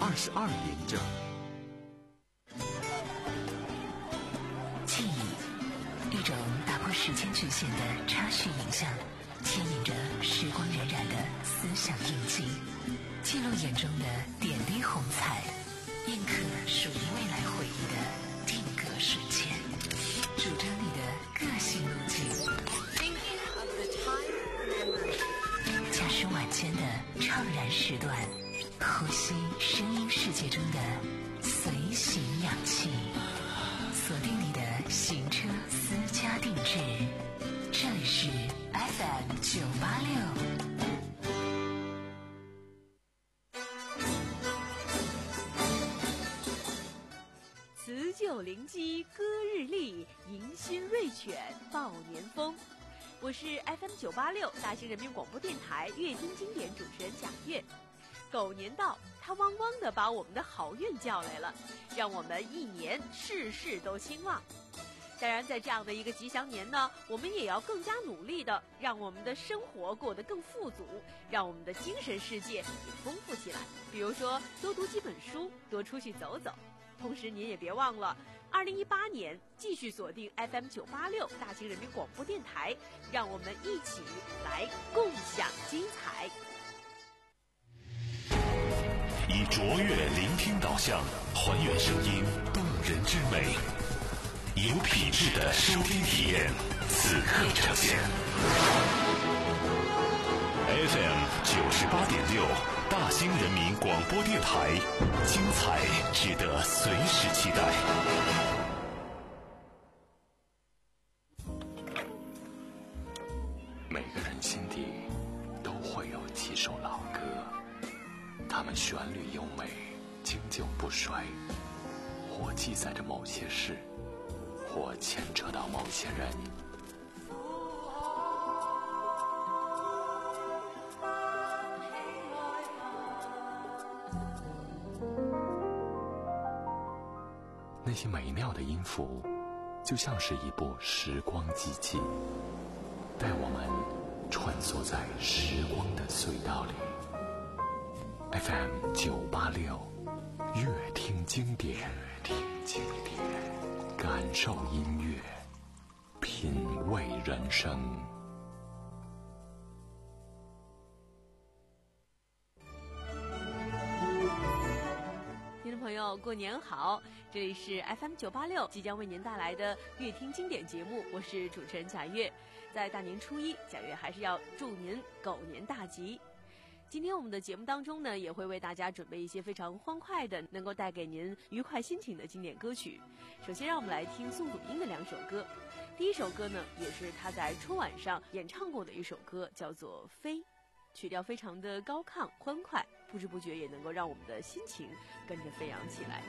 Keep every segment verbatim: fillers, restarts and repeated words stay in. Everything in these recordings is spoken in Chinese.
二十二点整。 记忆，一种打破时间局限的插叙影像，牵引着时光荏苒的思想印记，记录眼中的点滴红彩，印刻属于未来回忆的定格瞬间，主张你的个性路径。驾驶晚间的怅然时段，呼吸声音世界中的随行氧气，锁定你的行车私家定制，这里是 F M 九八六。 辞旧临机歌日丽，迎新瑞犬报年风。我是 F M 九八六大兴人民广播电台乐听经典主持人贾月。狗年到，它汪汪地把我们的好运叫来了，让我们一年事事都兴旺。当然，在这样的一个吉祥年呢，我们也要更加努力的让我们的生活过得更富足，让我们的精神世界也丰富起来。比如说，多读几本书，多出去走走。同时，您也别忘了，二零一八年继续锁定 F M 九八六大兴人民广播电台，让我们一起来共享精彩。 以卓越聆听导向，还原声音动人之美，有品质的收听体验，此刻呈现。F M 九十八点六，大兴人民广播电台，精彩值得随时期待。 每个人心底都会有几首老歌，它们旋律优美，经久不衰，或记载着某些事，或牵扯到某些人。那些美妙的音符，就像是一部时光机器，带我们穿梭在时光的隧道里。F M 九八六，乐听经典，乐听经典，感受音乐，品味人生。 听众朋友，过年好！这里是 F M 九八六即将为您带来的乐听经典节目，我是主持人贾月。在大年初一，贾月还是要祝您狗年大吉。今天我们的节目当中呢，也会为大家准备一些非常欢快的，能够带给您愉快心情的经典歌曲。首先，让我们来听宋祖英的两首歌。第一首歌呢，也是他在春晚上演唱过的一首歌，叫做《飞》。曲调非常的高亢欢快，不知不觉也能够让我们的心情跟着飞扬起来。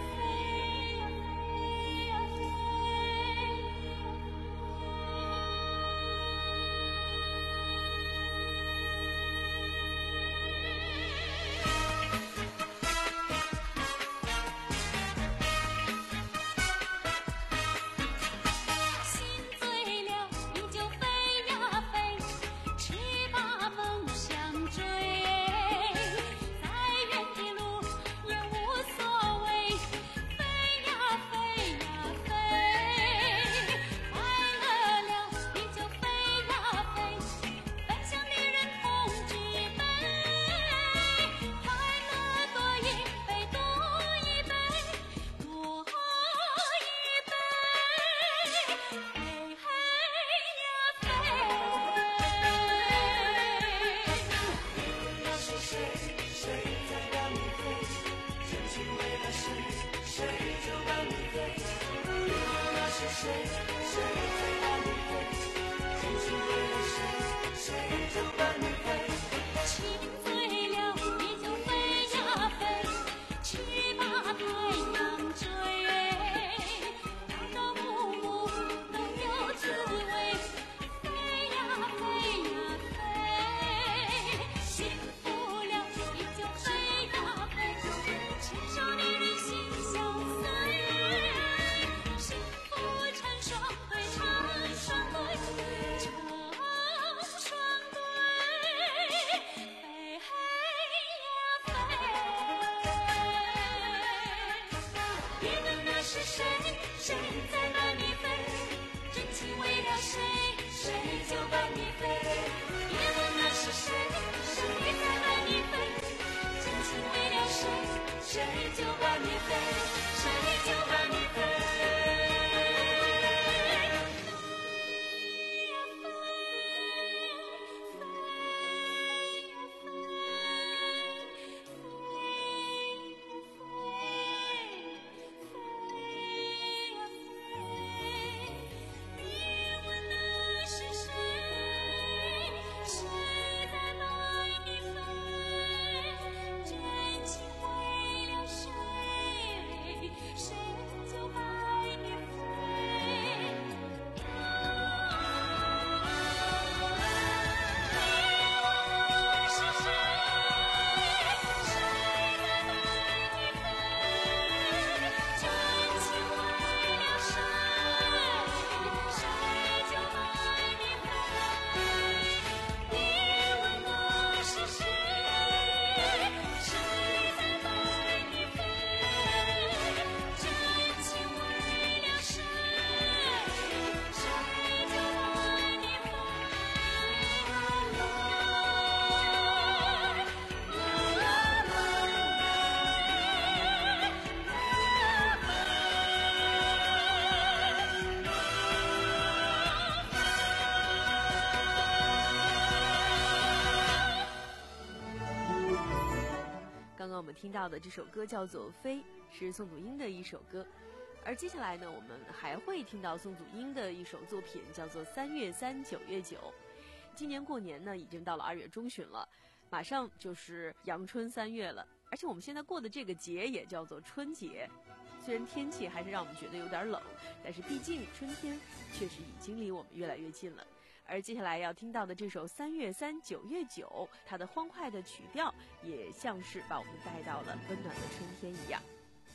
飞听到的这首歌叫做《飞》，是宋祖英的一首歌。而接下来呢，我们还会听到宋祖英的一首作品，叫做《三月三九月九》。今年过年呢，已经到了二月中旬了，马上就是阳春三月了，而且我们现在过的这个节也叫做春节。虽然天气还是让我们觉得有点冷，但是毕竟春天确实已经离我们越来越近了。而接下来要听到的这首《三月三九月九》，它的欢快的曲调也像是把我们带到了温暖的春天一样。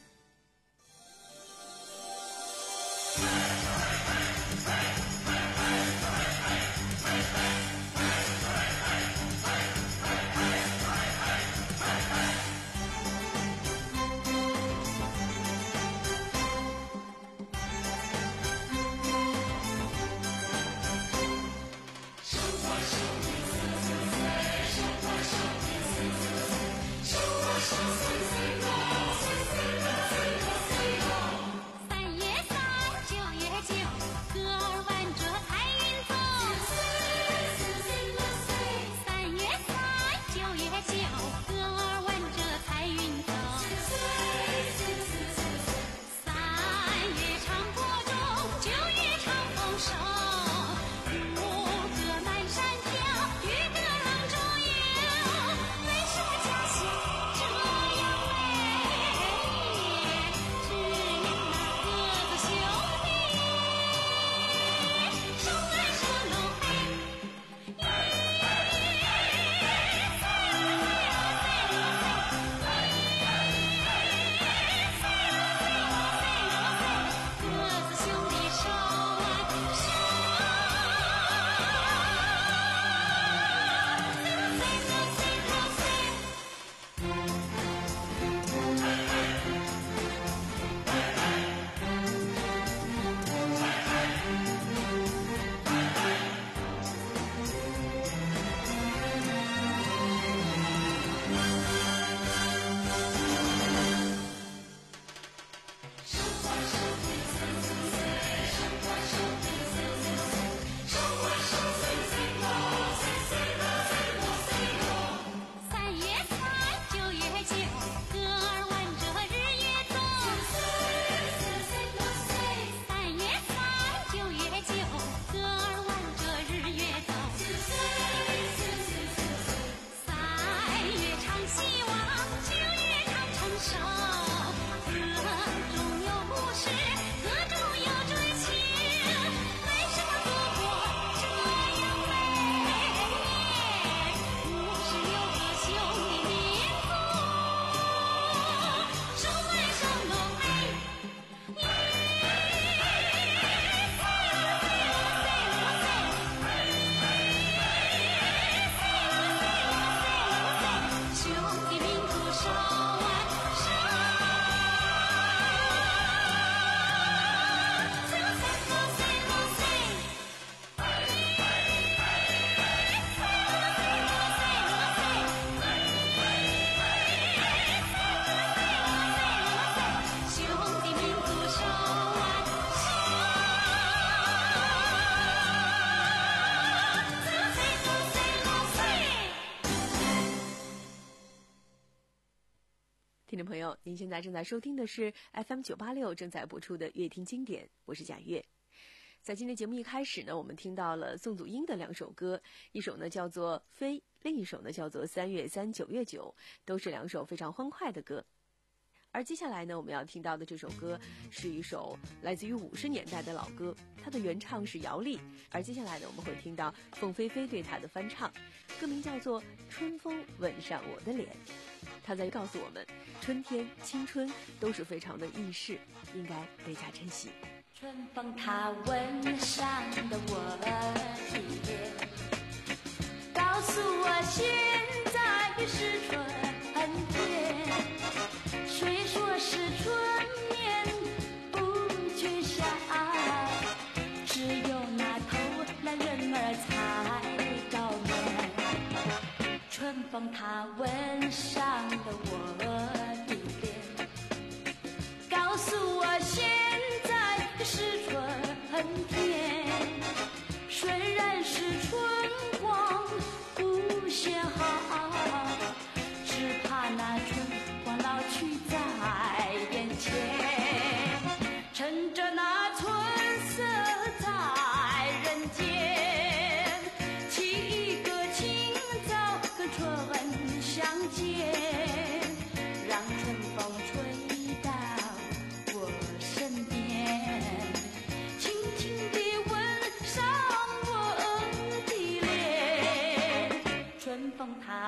听众朋友，您现在正在收听的是 F M 九八六正在播出的乐听经典，我是贾月。在今天节目一开始呢，我们听到了宋祖英的两首歌，一首呢叫做《飞》，另一首呢叫做《三月三九月九》，都是两首非常欢快的歌。而接下来呢，我们要听到的这首歌是一首来自于五十年代的老歌，它的原唱是姚丽，而接下来呢，我们会听到凤飞飞对它的翻唱，歌名叫做《春风吻上我的脸》。他在告诉我们，春天、青春都是非常的易逝，应该倍加珍惜。 春风它吻上的我的脸，告诉我现在是春天。谁说是春眠不觉晓？只有那偷懒人儿才着眠。春风它吻上了我的脸，告诉我现在是春天。虽然是春光无限好，只怕那春光老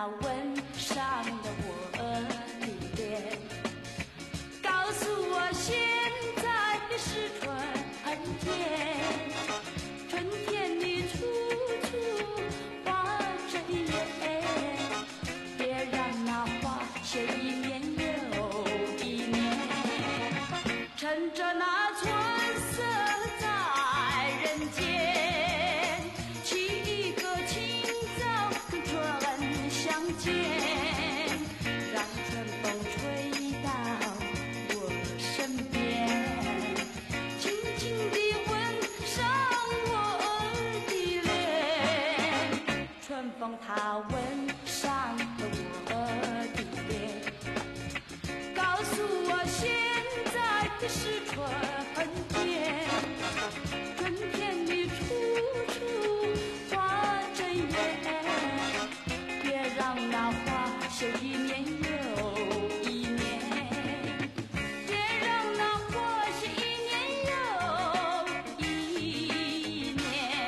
它吻上了我的脸，告诉我现在的是春天，春天里处处花着叶，别让那花谢一年又一年，趁着那春色在人间，沏一个清早跟春相见，让春风吹到我身边，轻轻地吻上我的脸，春风它吻上了我的脸，告诉我现在的是春天，春天里处处花着叶，别让那花谢一年又一年，别让那花谢一年又一年。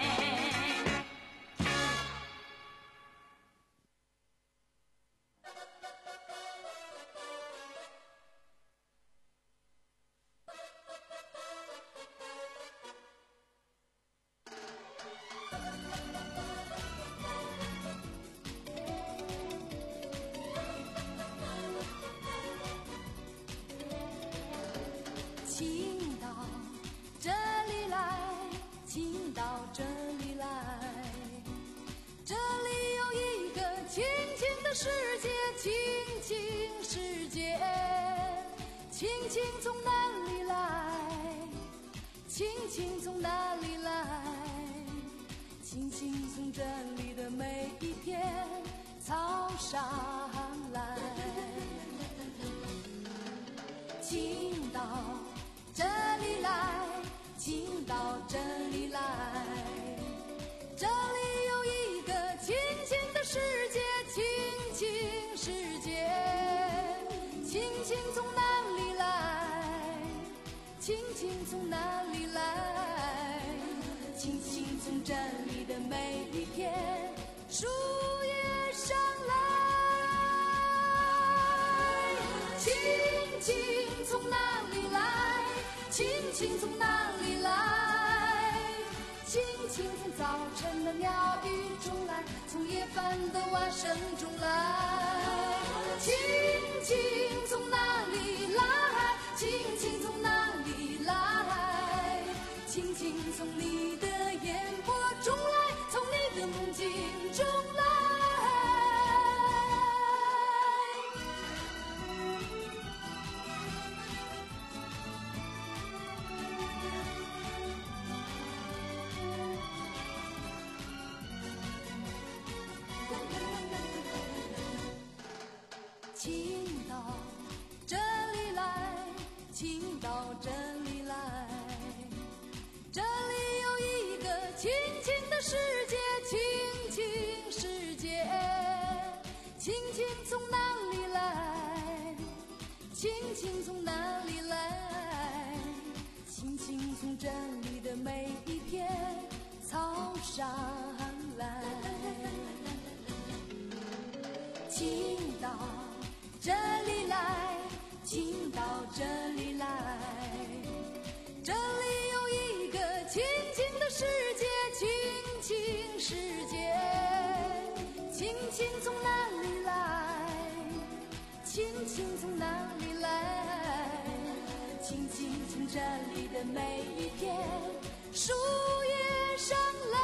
请到这里来，请到这里来，这里有一个亲亲的世界，亲亲世界，亲亲从哪里来？亲亲从哪里来？亲亲从这里的每一片草上来，请到这里来，请到这里来，这里有一个亲亲的世界，亲亲世界，亲亲从哪里来？亲亲从哪里来？亲亲从这里的每一片树叶上来，亲亲从哪里来？亲亲从哪里来？亲亲从早晨的鸟语中来，从夜半的蛙声中来。亲亲从哪里来？亲亲从哪里来？亲亲从你的眼波中来，从你的梦境中来。请到这里来，请到这里来，这里有一个亲亲的世界，亲亲世界，亲亲从哪里来？亲亲从哪里来？亲亲从这里的每一片草上来，请到这里来，请到这里来，这里有一个亲亲的世界，亲亲世界，亲亲从哪里来？亲亲从哪里来？亲亲从这里的每一片树叶上来，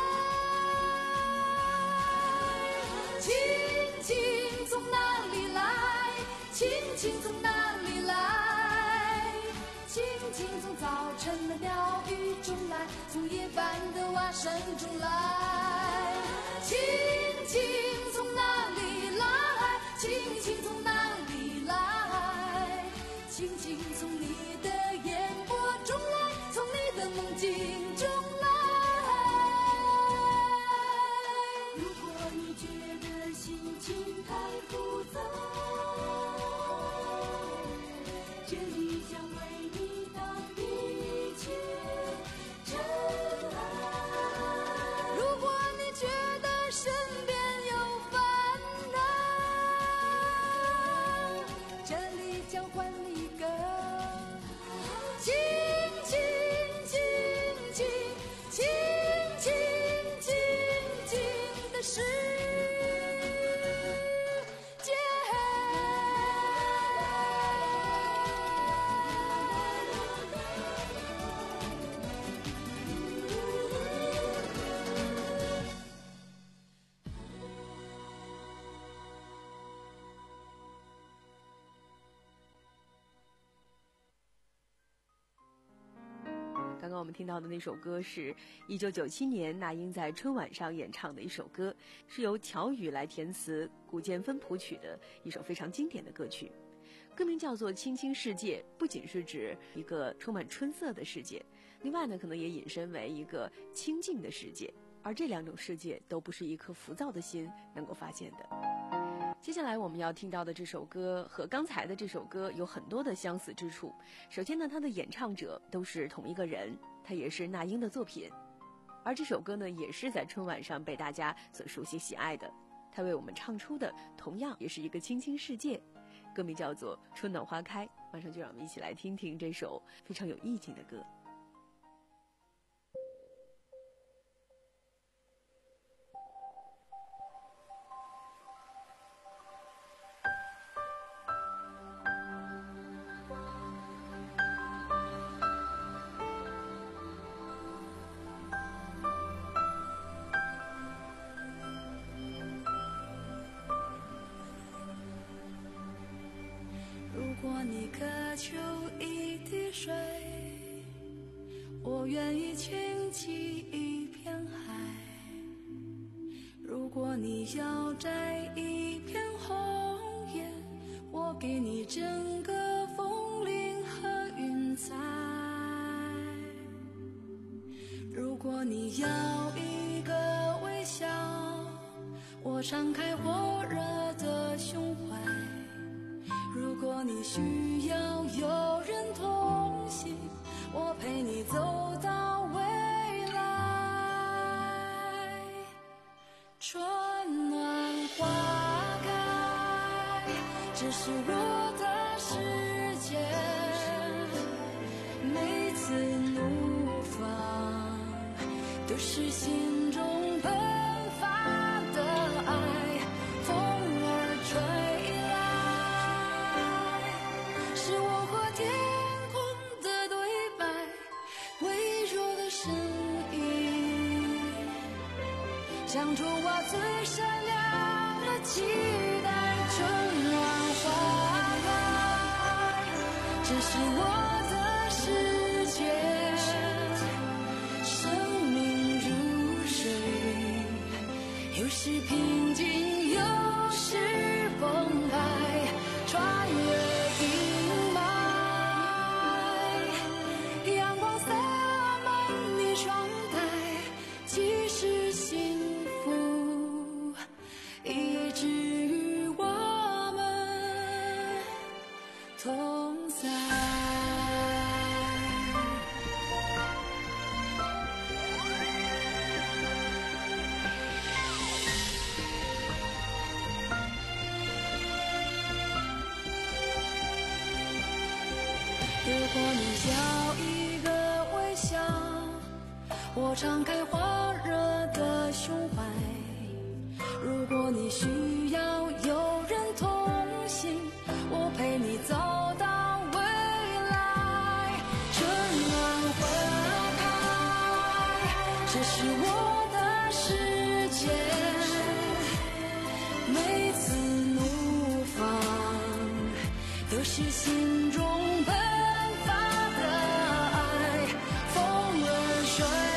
亲亲从哪里来？亲亲从哪里来？亲亲从早晨的鸟语中来，从夜半的蛙声中来。亲亲从哪里来？亲亲从哪里来？亲亲从你的眼波中来，从你的梦境中来。如果你觉得心情太复杂，这里将为你挡一切尘埃。如果你觉得身边有烦恼， 我们听到的那首歌是一九九七年那英在春晚上演唱的一首歌，是由乔羽来填词，古建芬谱曲的一首非常经典的歌曲。歌名叫做《青青世界》，不仅是指一个充满春色的世界，另外呢，可能也引申为一个清静的世界，而这两种世界都不是一颗浮躁的心能够发现的。接下来我们要听到的这首歌和刚才的这首歌有很多的相似之处。首先呢，它的演唱者都是同一个人，它也是那英的作品，而这首歌呢，也是在春晚上被大家所熟悉喜爱的。它为我们唱出的同样也是一个清清世界，歌名叫做《春暖花开》。马上就让我们一起来听听这首非常有意境的歌。 如果你渴求一滴水，我愿意倾起一片海。如果你要摘一片红叶，我给你整个风铃和云彩。如果你要一个微笑，我敞开火热的胸怀。如果你需要有人同行，我陪你走到未来。春暖花开，这是我的世界，每次怒放都是心中喷发的爱，风儿吹天空的对白，微弱的声音，像出我最闪亮的期待。春暖花开，这是我的世界，生命如水，有时平静，有时澎湃，穿越阴霾。即使幸福一直与我们同在。如果你要一个微笑，我敞开火热的胸怀。如果你需要有人同行，我陪你走到未来。春暖花开，这是我的世界，每次怒放都是心中奔发的爱，风儿吹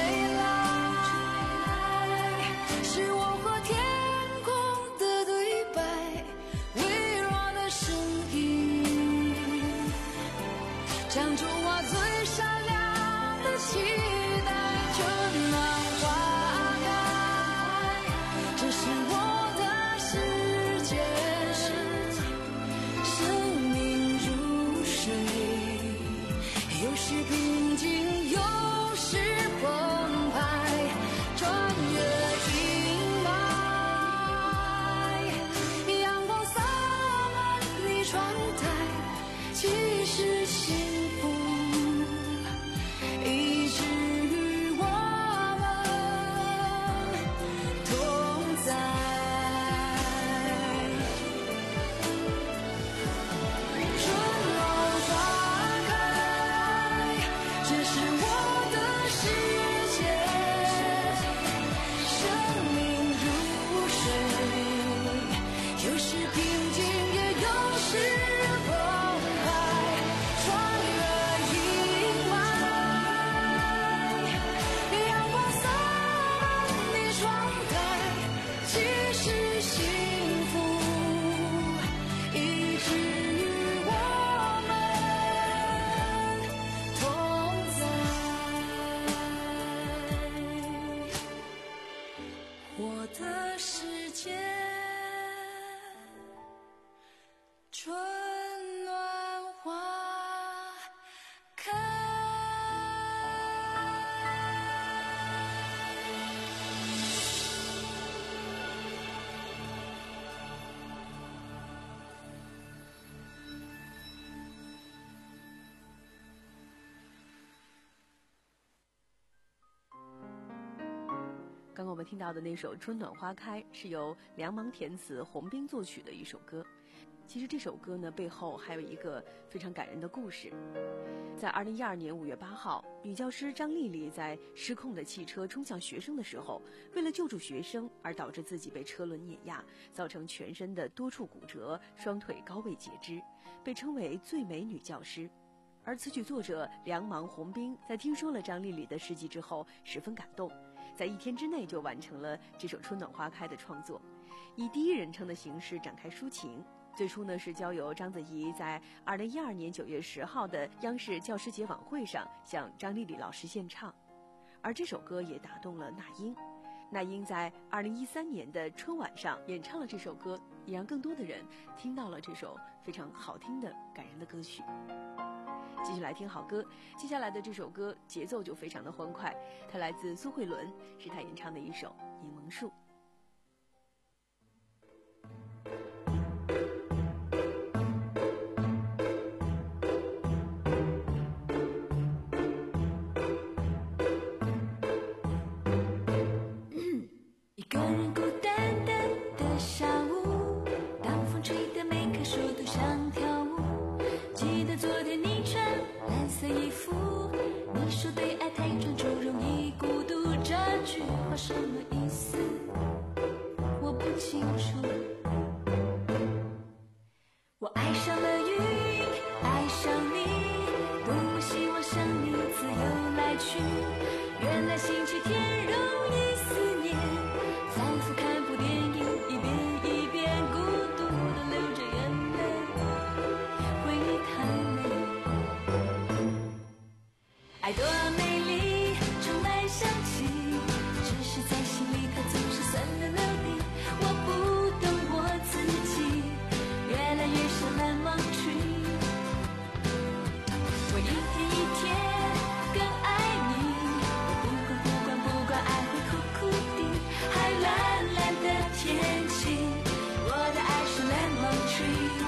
唱出我最闪亮的期待。春暖花开，这是我的世界，生命如水，有时平静，有时澎湃，穿越阴霾，阳光洒满你窗台，其实幸福刚刚我们听到的那首《春暖花开》是由梁芒填词、洪兵作曲的一首歌。其实这首歌呢，背后还有一个非常感人的故事。在二零一二年五月八号，女教师张丽丽在失控的汽车冲向学生的时候，为了救助学生而导致自己被车轮碾压，造成全身的多处骨折，双腿高位截肢，被称为最美女教师。而词曲作者梁芒洪兵在听说了张丽丽的事迹之后，十分感动，在一天之内就完成了这首《春暖花开》的创作，以第一人称的形式展开抒情。最初呢是交由章子怡在二零一二年九月十号的央视教师节晚会上向张丽丽老师献唱，而这首歌也打动了那英。那英在二零一三年的春晚上演唱了这首歌，也让更多的人听到了这首非常好听的感人的歌曲。继续来听好歌，接下来的这首歌节奏就非常的欢快，它来自苏慧伦，是她演唱的一首《柠檬树》。 一个人孤单单的下午，当风吹得每棵树都想跳舞。记得昨天你穿蓝色衣服，你说对爱太专注容易孤独，这句话什么意思我不清楚。我爱上了云，爱上你，多么希望像你自由来去，原来星期天容易思念，反复看部电影一遍一遍，孤独的流着眼泪，回忆太美。爱多美丽，充满香气，只是在心里它总是酸溜溜的。我不懂我自己，越来越像蓝芒tree。我一天一天更爱你，不管不管不管，爱会苦苦的，还蓝蓝的天气，我的爱是蓝芒tree。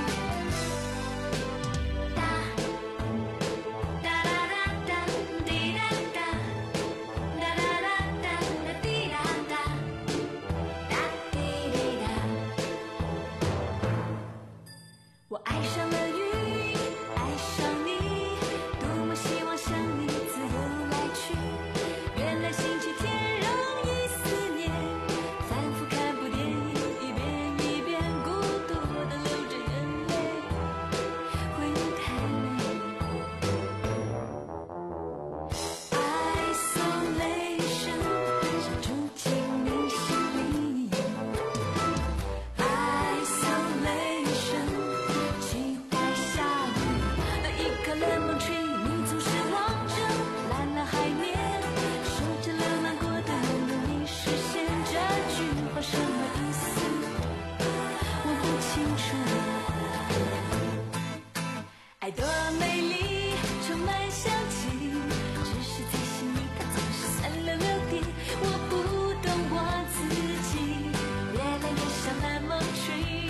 我爱上了云，爱上你，多么希望像你自由来去，原来星期天容易思念，反复看部电影一遍一遍，孤独的流着眼泪，回忆太美。Isolation 想住进你心里， Isolation期待下雨，一棵lemon tree，你总是望着蓝蓝海面，守着浪漫过的容易实现，这句话什么意思我不清楚。爱多美丽，充满香气，只是在心里它总是酸溜溜的。我不懂我自己，越来越像蓝芒tree。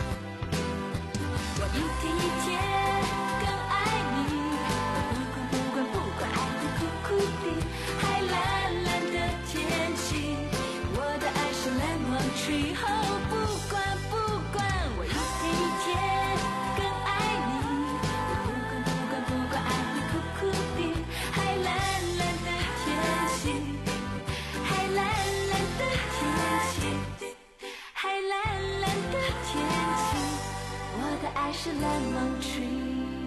我一天一天更爱你，不管不管不管，爱会苦苦的，还蓝蓝的天气，我的爱是蓝芒tree。哦，不管不管，我一天一天更爱你，不管不管不管，爱会苦苦的，还蓝蓝的天气，还蓝蓝的天气，还蓝蓝的天气，我的爱是蓝芒tree。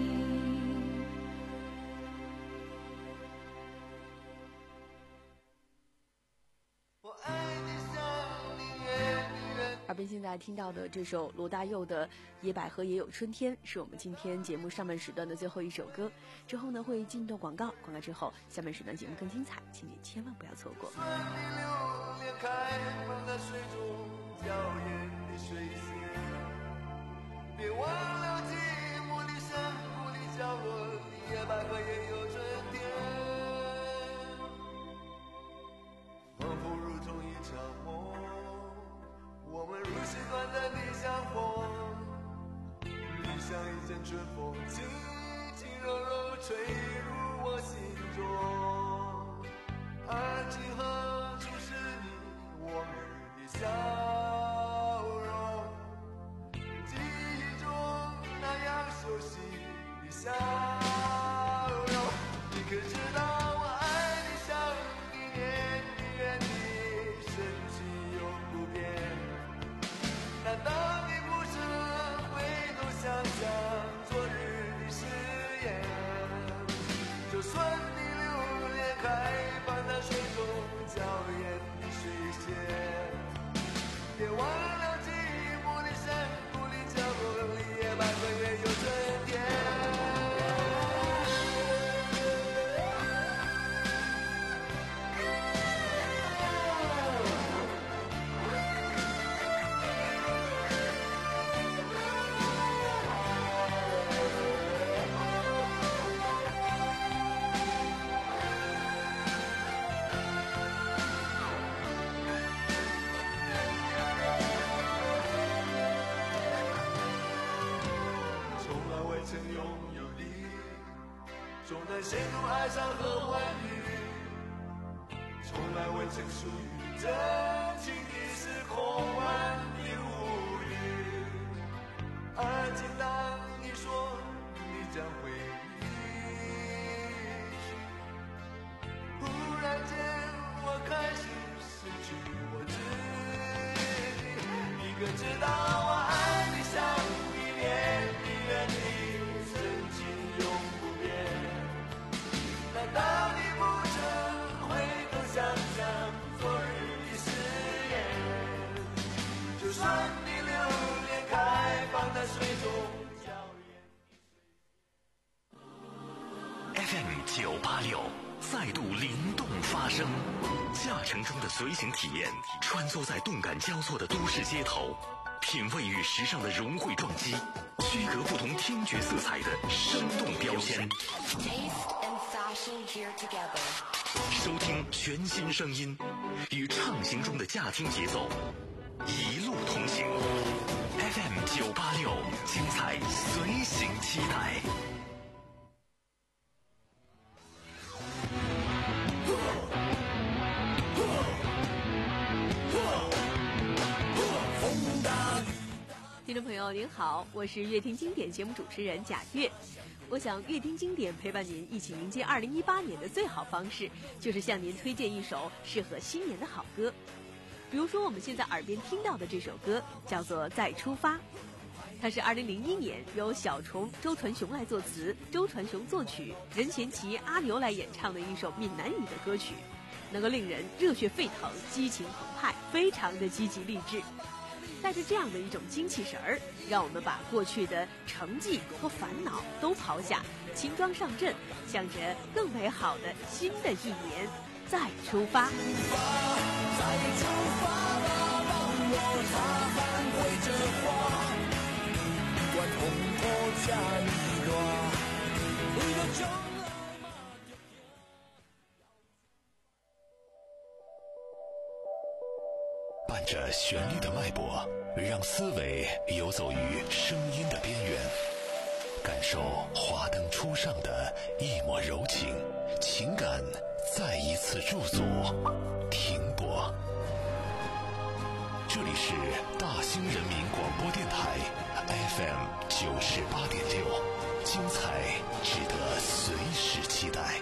耳边现在听到的这首罗大佑的《野百合也有春天》是我们今天节目上半时段的最后一首歌，之后呢会进一段广告，广告之后下半时段节目更精彩，请你千万不要错过。 酸的榴莲开放在水中娇艳的水仙，别忘了寂寞的山谷里角落里，野百合也有春天，仿佛如同一场梦，我们如诗短暂的相逢，你像一阵春风，轻轻柔柔吹入我心中，而今何处是你笑容，记忆中那样熟悉的笑容。你可知道我爱你像一年一月的深情永不变？难道你不曾回头想想昨日的誓言？就算你留恋开放在水中娇艳的水仙，别忘了寂寞的山谷里角落里也百个月有春天。总能陷入哀伤和欢愉，从来未曾属于真情的是空幻的无语。而今当你说你将回忆，忽然间我开始失去我自己。你可知道我爱你像一年一月的深情永不变？难道你不曾回头想想昨日的誓言？就算你留恋开放在水中娇艳。 F M 九八六再度灵动发声，驾乘中的随行体验，穿梭在动感交错的都市街头，品味与时尚的融汇撞击，区隔不同听觉色彩的生动标签。收听全新声音，与畅行中的驾听节奏，一路同行。F M 九八六，精彩随行期待。 听众朋友您好，我是乐听经典节目主持人贾月。我想乐听经典陪伴您一起迎接二零一八年的最好方式，就是向您推荐一首适合新年的好歌。比如说我们现在耳边听到的这首歌叫做《再出发》，它是二零零一年由小虫周传雄来作词，周传雄作曲，任贤齐、阿牛来演唱的一首闽南语的歌曲，能够令人热血沸腾、激情澎湃，非常的积极励志。带着这样的一种精气神儿，让我们把过去的成绩和烦恼都抛下，轻装上阵，向着更美好的新的一年再出发。 再出发吧，让我擦汗挥着花，管红土下雨落，为了将来嘛。 伴着旋律的脉搏，让思维游走于声音的边缘，感受华灯初上的一抹柔情，情感再一次驻足停泊。这里是大兴人民广播电台 F M 九十八点六，精彩值得随时期待。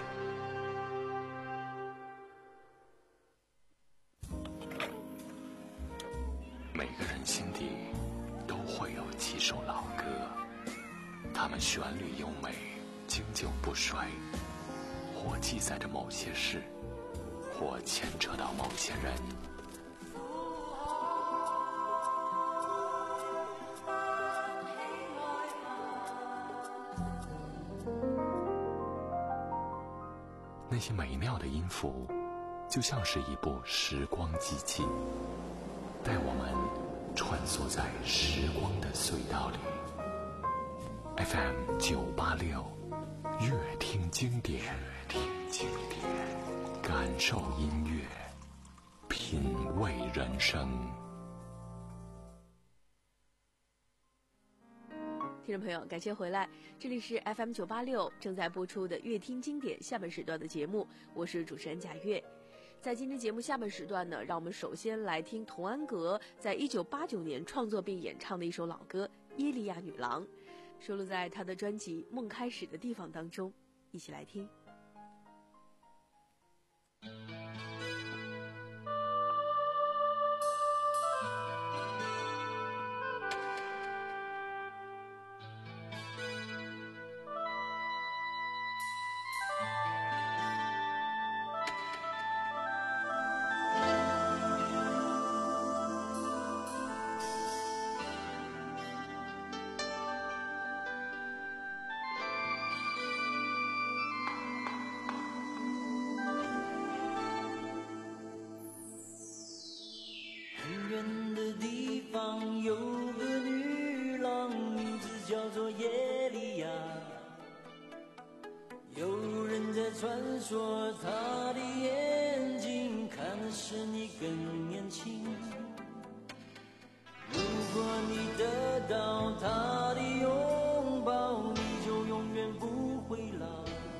每个人心底都会有几首老歌，它们旋律优美，经久不衰，或记载着某些事，或牵扯到某些人。那些美妙的音符，就像是一部时光机器，带我们穿梭在时光的隧道里。 F M 九八六，乐听经典，乐听经典，感受音乐，品味人生。 听众朋友，感谢回来，这里是 F M 九八六正在播出的乐听经典下半时段的节目，我是主持人贾月。 在今天节目下半时段呢，让我们首先来听童安格在一九八九年创作并演唱的一首老歌《耶利亚女郎》，收录在他的专辑《梦开始的地方》当中，一起来听。 有个女郎，名字叫做耶利亚，有人在传说她的眼睛看的是你更年轻。如果你得到她的拥抱，你就永远不会老。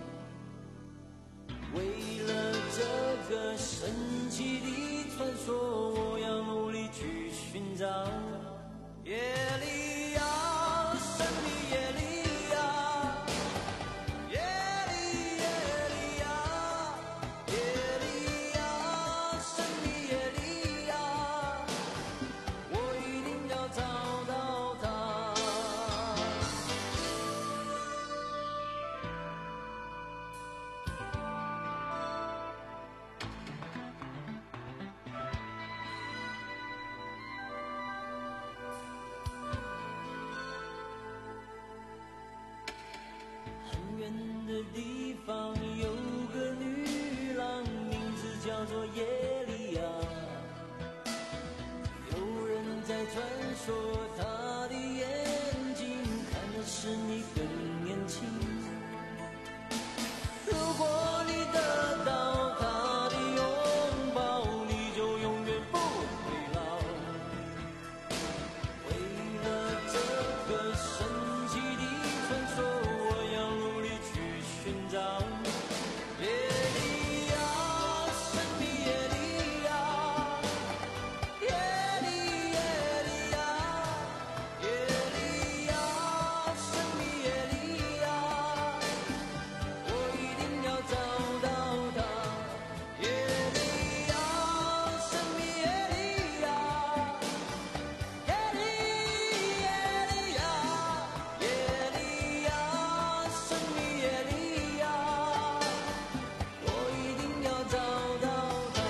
为了这个神奇的传说，我要努力去寻找。耶利亚，神秘耶利亚，耶利耶利亚，耶利亚，神秘耶利亚，我一定要找到她。远的地方有个女郎，名字叫做耶利亚，有人在传说她的眼睛看的是你更年轻。如果你得到她的拥抱，你就永远不会老。为了这个神奇的传说，我要努力寻找耶利亚，神秘耶利亚，耶利耶利亚，耶利亚，神秘耶利亚，我一定要找到她。耶利亚，神秘耶利亚，耶利耶利亚，耶利亚，神秘耶利亚，我一定要找到她。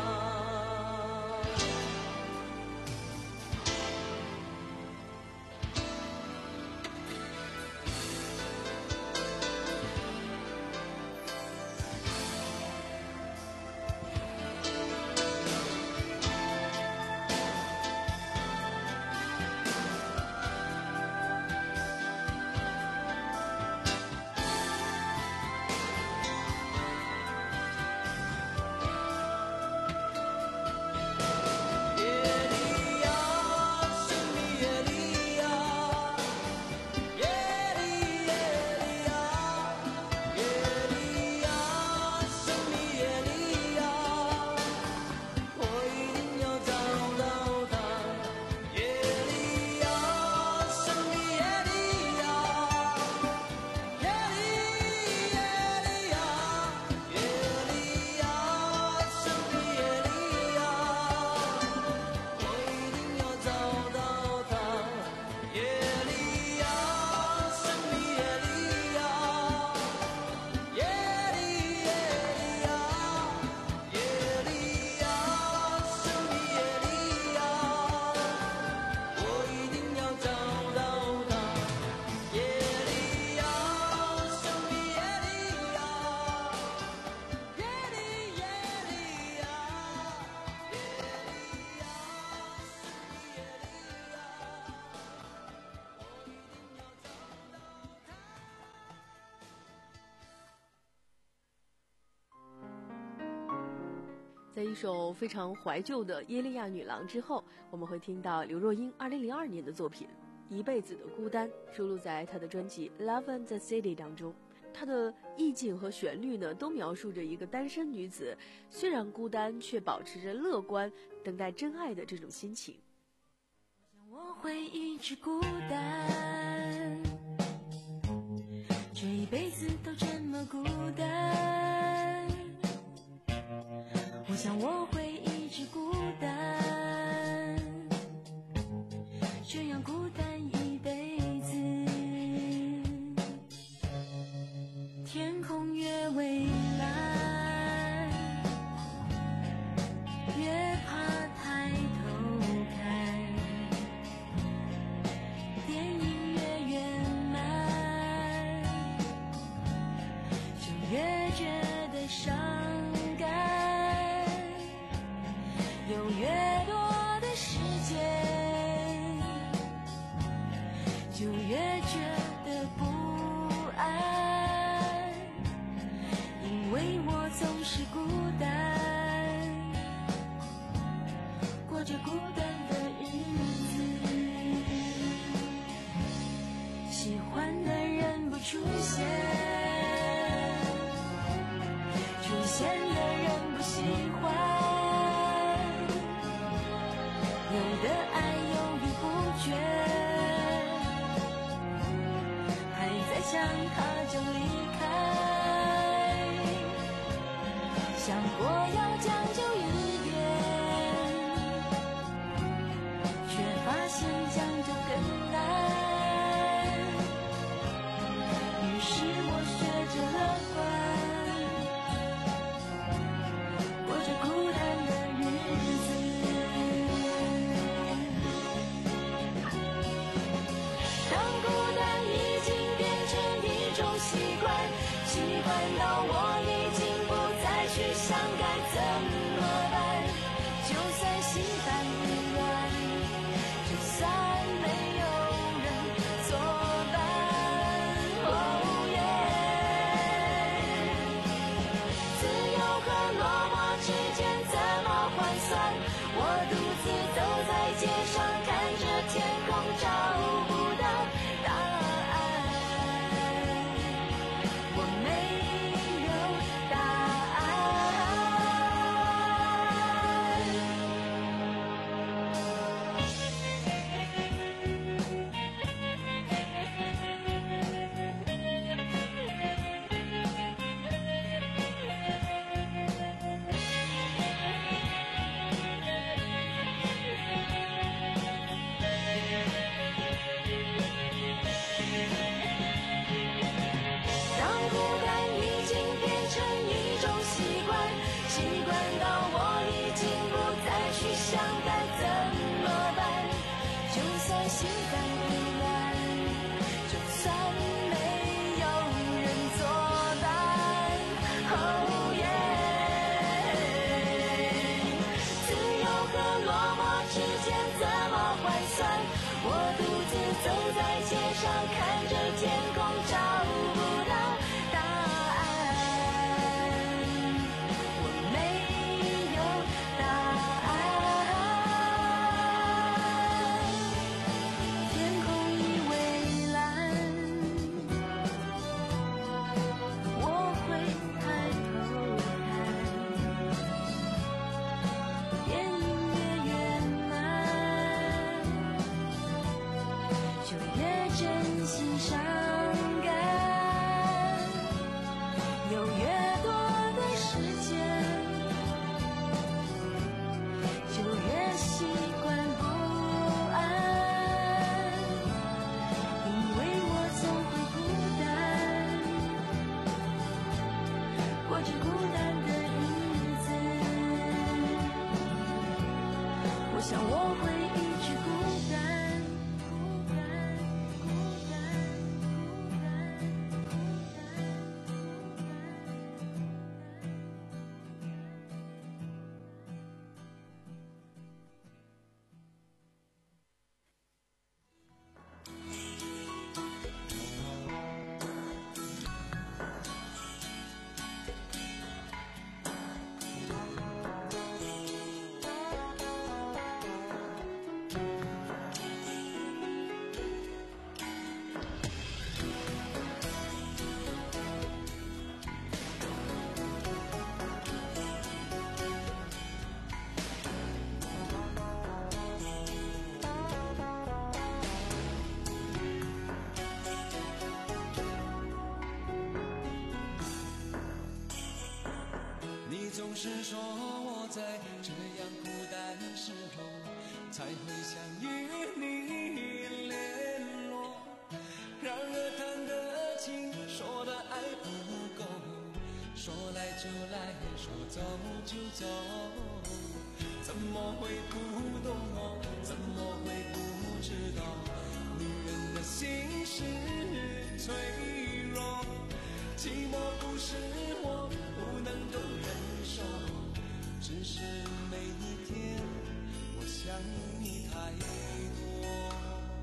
耶利亚，神秘耶利亚，耶利耶利亚，耶利亚，神秘耶利亚，我一定要找到她。耶利亚，神秘耶利亚，耶利耶利亚，耶利亚，神秘耶利亚，我一定要找到她。耶利亚，神秘耶利亚，耶利耶利亚，耶利亚，神秘耶利亚，我一定要找到她。耶利亚，神秘耶利亚，耶利耶利亚，耶利亚，神秘耶利亚，我一定要找到她。 在一首非常怀旧的《耶利亚女郎》之后，我们会听到刘若英二零零二年的作品《一辈子的孤单》，收录在她的专辑《Love and the City》当中。 它的意境和旋律呢，都描述着一个单身女子虽然孤单，却保持着乐观，等待真爱的这种心情。 我会一直孤单，这一辈子都这么孤单。我想我会一直孤单，这样孤单一辈子。天空越蔚蓝，越怕抬头看。电影越圆满，就越觉得伤感。有越多的时间，就越觉得不安，因为我总是孤单，过着孤单的日子。喜欢的人不出现，出现的人不喜欢。有的爱犹豫不决，还在想他就离开，想过要将就一点，却发现将就更难。于是我学着乐观，过着孤单的日子。当孤单已经变成一种习惯，习惯到我已经不再去想该怎么办。就算心烦意乱，就算没有人作伴。哦耶！自由和落寞之间怎么换算？我独自走在街上，看着天空，找不到答案。我没有答案。当孤单已经变成一种习惯，习惯到我已经不再去想该怎么办。就算心烦意乱，就算没有人作伴。哦耶！自由和落寞之间怎么换算？我独自走在街上，看着天空，找不到答案。我没有答案。天空已蔚蓝，我会抬头看。电影越圆满，就越真心伤感。有越多的时间，就越习惯不安，因为我总会孤单，过着孤单的日子。我想我会一直孤单，孤单，孤单，孤单，孤单。 是说我在这样孤单时候才会想与你联络。然而弹的琴，说的爱不够，说来就来，说走就走，怎么会不懂我？怎么会不知道？女人的心是脆弱，寂寞不是我不能够忍受，只是每一天我想你太多。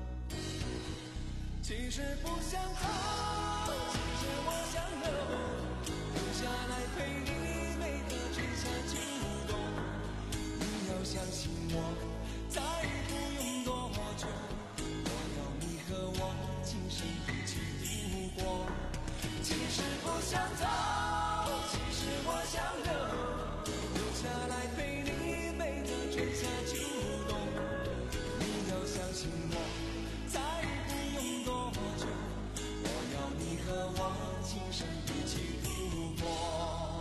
其实不想走，其实我想留，留下来陪你每个春夏秋冬。你要相信我，再不用多久，我要你和我今生一起度过。其实不想走，其实我想留，留下来陪你每个春夏秋冬。你要相信我，再不用多久，我要你和我今生一起度过。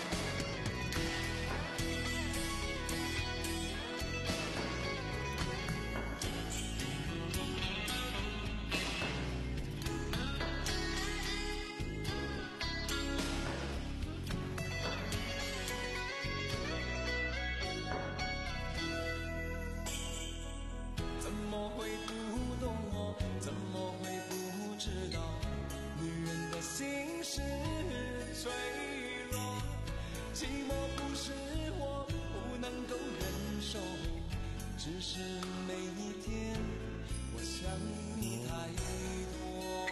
怎么会不懂我？怎么会不知道？女人的心是脆弱，寂寞不是我不能够忍受，只是每一天我想你太多。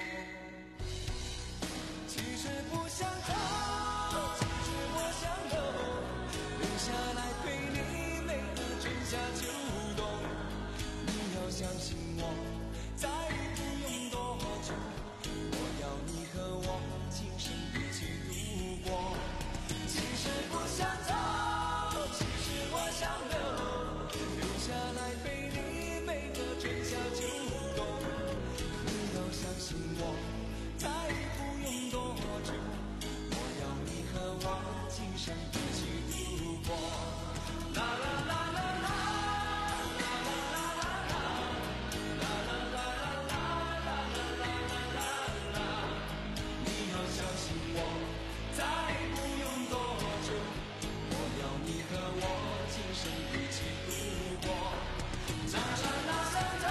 其实不想走，其实我想留，留下来陪你每个春夏秋冬。你要相信我，再不用多久，我要你和我今生一起度过。其实不想走，其实我想留，留下来陪你每个春夏秋冬。你要相信我，再不用多久，我要你和我今生一起度过。啦啦啦啦啦。再不用多久，我要你和我今生一起度过。啦啦啦啦啦，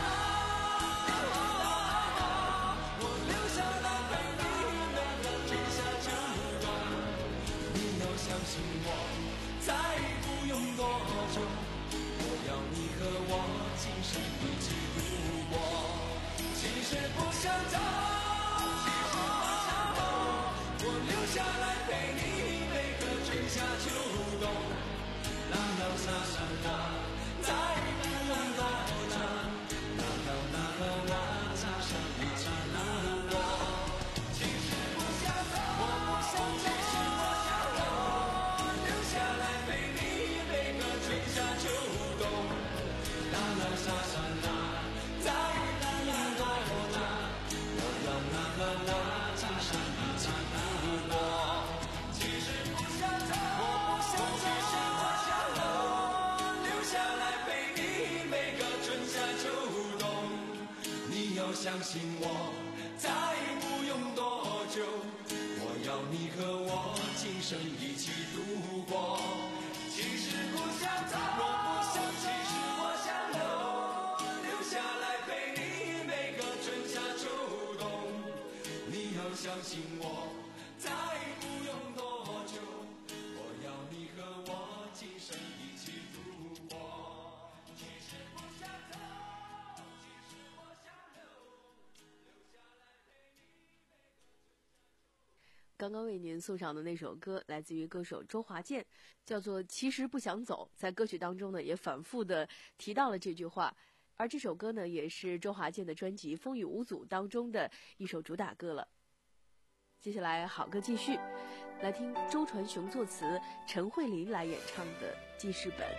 我留下来陪你每个春夏秋冬。你要相信我，再不用多久，我要你和我今生一起度过。其实不想走，其实我想走，我留下来陪你每个春夏秋冬。啦啦啦啦啦，再不用多久，我要你和我今生一起度过。其实不想走，我不想走，其实我想留，留下来陪你每个春夏秋冬。啦啦啦啦啦，再不用多久，我要你和我今生一起度过。其实不想走，我不想走，其实我想留，留下来陪你每个春夏秋冬。你要相信我，再不用多久，我要你和我今生一起度过。其实不想走，我不想，其实我想留，留下来陪你每个春夏秋冬。你要相信我，再不用多久，我要你和我今生一起度过。其实不想走，其实我想留，留下来陪你每个春夏秋冬。 刚刚为您送上的那首歌来自于歌手周华健，叫做《其实不想走》。在歌曲当中呢，也反复的提到了这句话。而这首歌呢，也是周华健的专辑《风雨无阻》当中的一首主打歌了。接下来好歌继续，来听周传雄作词，陈慧琳来演唱的《记事本》。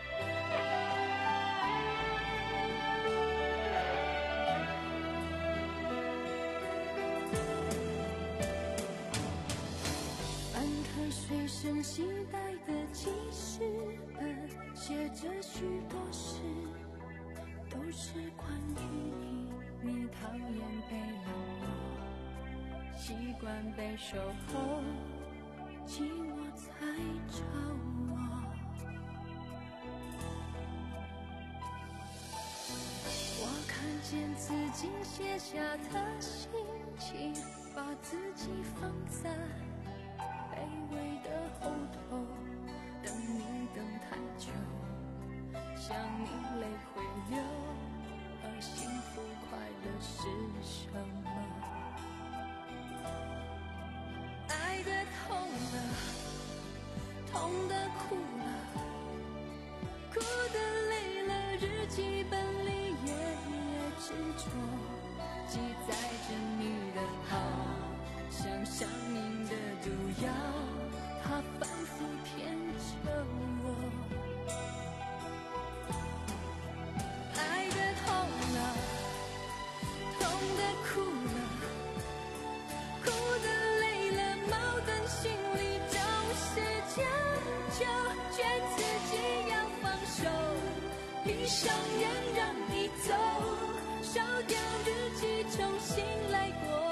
翻开随身携带的记事写着许多事，都是关于你。你讨厌被冷落，习惯被守候，寂寞才找我。我看见自己写下的心情，把自己放在卑微的后头，等你等太久，想你泪会流，而幸福快乐是什么？爱的痛了，痛的哭了，哭的累了，日记本里页页执着，记载着你的好，像上瘾的毒药，它反复骗着我。爱的痛了，痛的哭了，哭的累了，矛盾心里总是将就，劝自己要放手，闭上眼让你走，烧掉日记重新来过。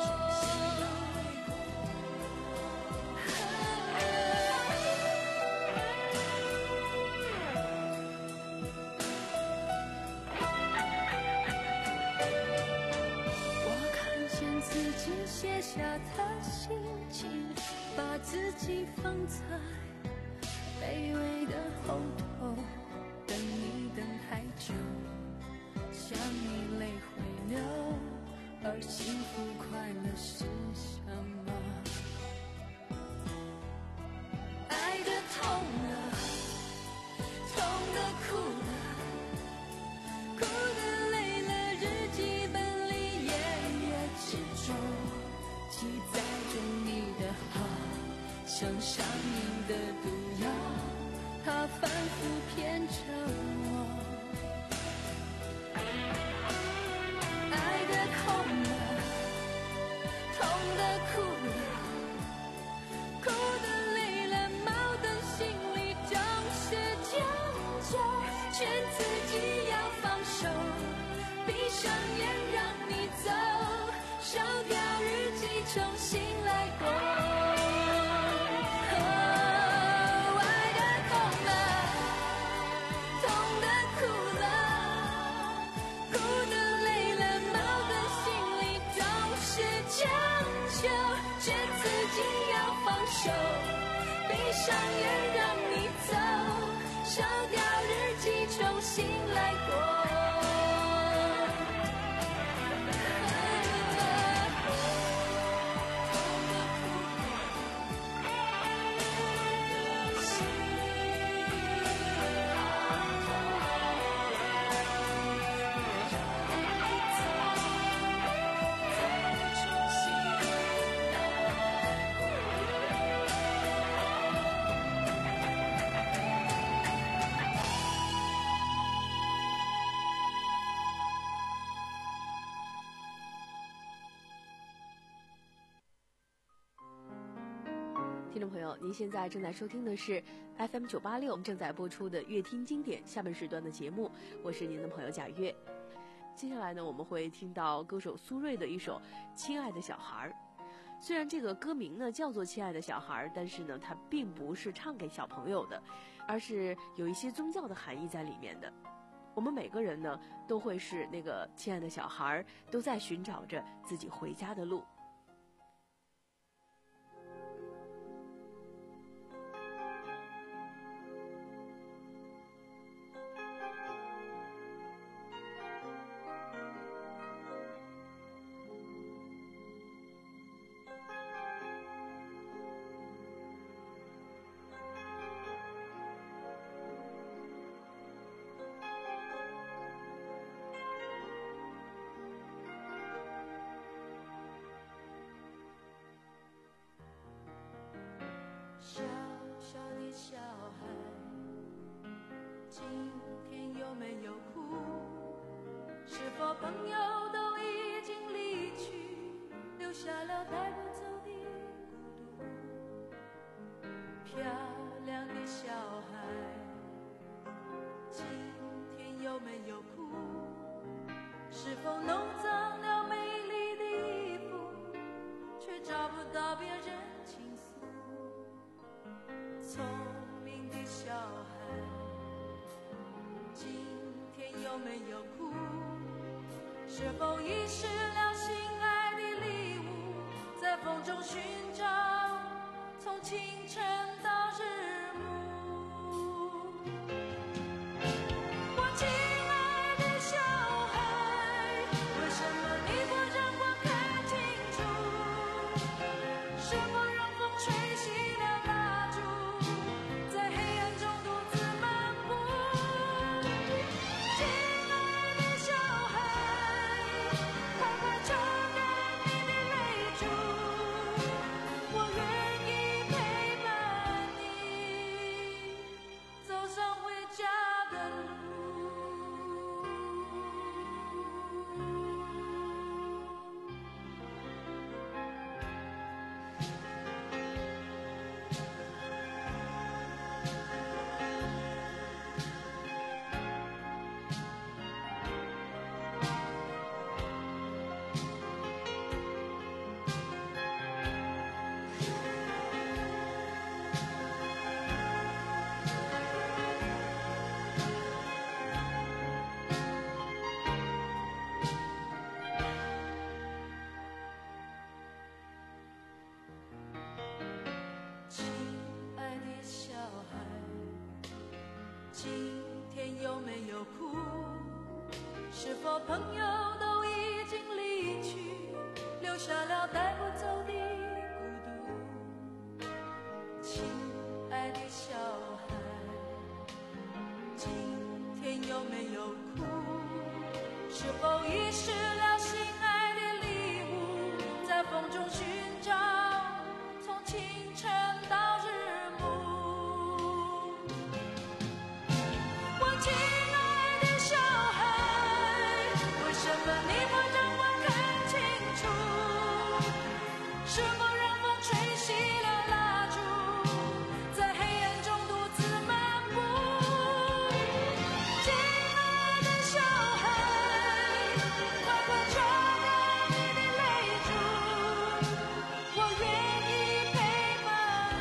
写下的心情，把自己放在卑微的后头，等你等太久，想你泪会流，而幸福快乐是什么？爱的痛了，痛的哭了，哭的累了，日记本里页页执着，记载着你的好，像上瘾的毒药，它反复骗着我。爱的痛了，痛的哭了，哭的累了，矛盾心里总是将就，劝自己要放手，闭上眼让你走，烧掉日记重新来过。哦，爱的痛了，痛的哭了，哭的累了，矛盾心里总是将就，劝自己要放手，闭上眼让你走，烧掉日记重新来过。 听众朋友，您现在正在收听的是 F M 九八六正在播出的乐听经典下半时段的节目，我是您的朋友贾月。接下来呢，我们会听到歌手苏芮的一首《亲爱的小孩》。虽然这个歌名呢叫做《亲爱的小孩》，但是呢，它并不是唱给小朋友的，而是有一些宗教的含义在里面的。我们每个人呢，都会是那个亲爱的小孩，都在寻找着自己回家的路。 小小的小孩，今天有没有哭？是否朋友都已经离去，留下了带不走的孤独？漂亮的小孩， 有没有哭？是否弄脏了美丽的衣服，却找不到别人倾诉？聪明的小孩，今天有没有哭？是否遗失了心爱的礼物，在风中寻找，从清晨到日暮。我亲爱的小孩，为什么你不让我看清楚？是否让风吹熄了蜡烛，在黑暗中独自漫步？亲爱的小孩，快快抽干你的泪珠，我愿意陪伴你走上回家的路。亲爱的小孩，今天有没有哭？是否朋友都已经离去，留下了带不走的孤独？亲爱的小孩，今天有没有哭？是否遗失了心爱的礼物，在风中寻找，从清晨到日暮？我亲爱的小孩，为什么你不让我看清楚？是否让风吹熄了蜡烛，在黑暗中独自漫步？亲爱的小孩，快快抽干你的泪珠，我愿意陪伴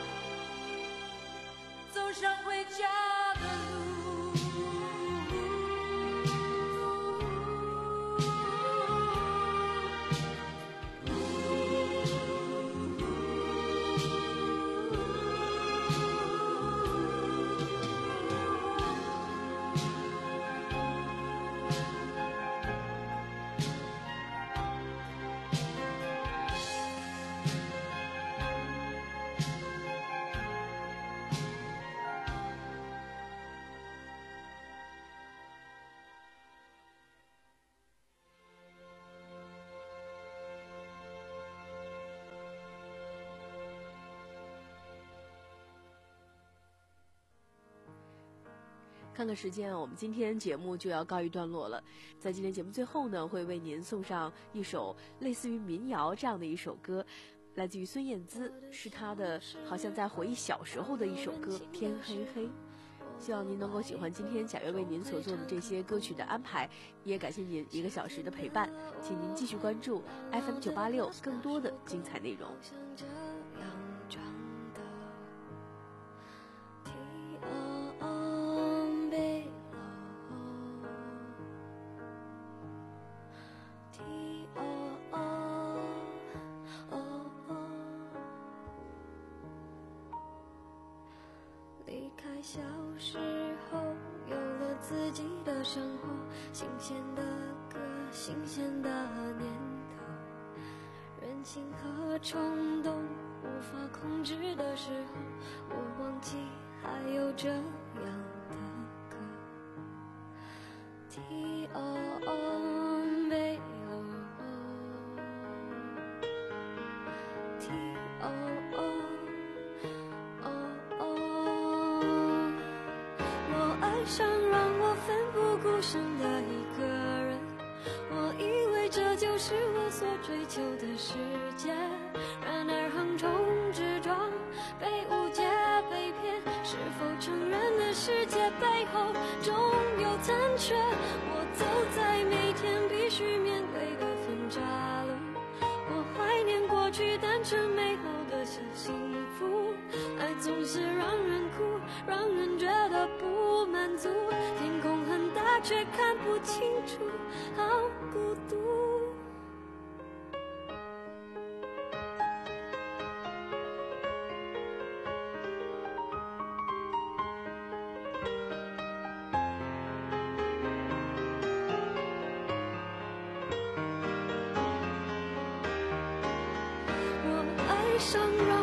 你走上回家的路。 看看时间啊，我们今天节目就要告一段落了。在今天节目最后呢，会为您送上一首类似于民谣这样的一首歌，来自于孙燕姿，是她的好像在回忆小时候的一首歌《天黑黑》。希望您能够喜欢今天贾月为您所做的这些歌曲的安排，也感谢您一个小时的陪伴，请您继续关注 F M 九八六更多的精彩内容。 离开小时候，有了自己的生活，新鲜的歌，新鲜的念头，任性和冲动无法控制的时候，我忘记还有这样的歌。T O O B O T O O想让我奋不顾身的一个人，我以为这就是我所追求的世界，然而横冲直撞，被误解被骗，是否承认了世界背后总有残缺？ 纯美好的像幸福，爱总是让人哭，让人觉得不满足。天空很大，却看不清楚，好孤独。我爱上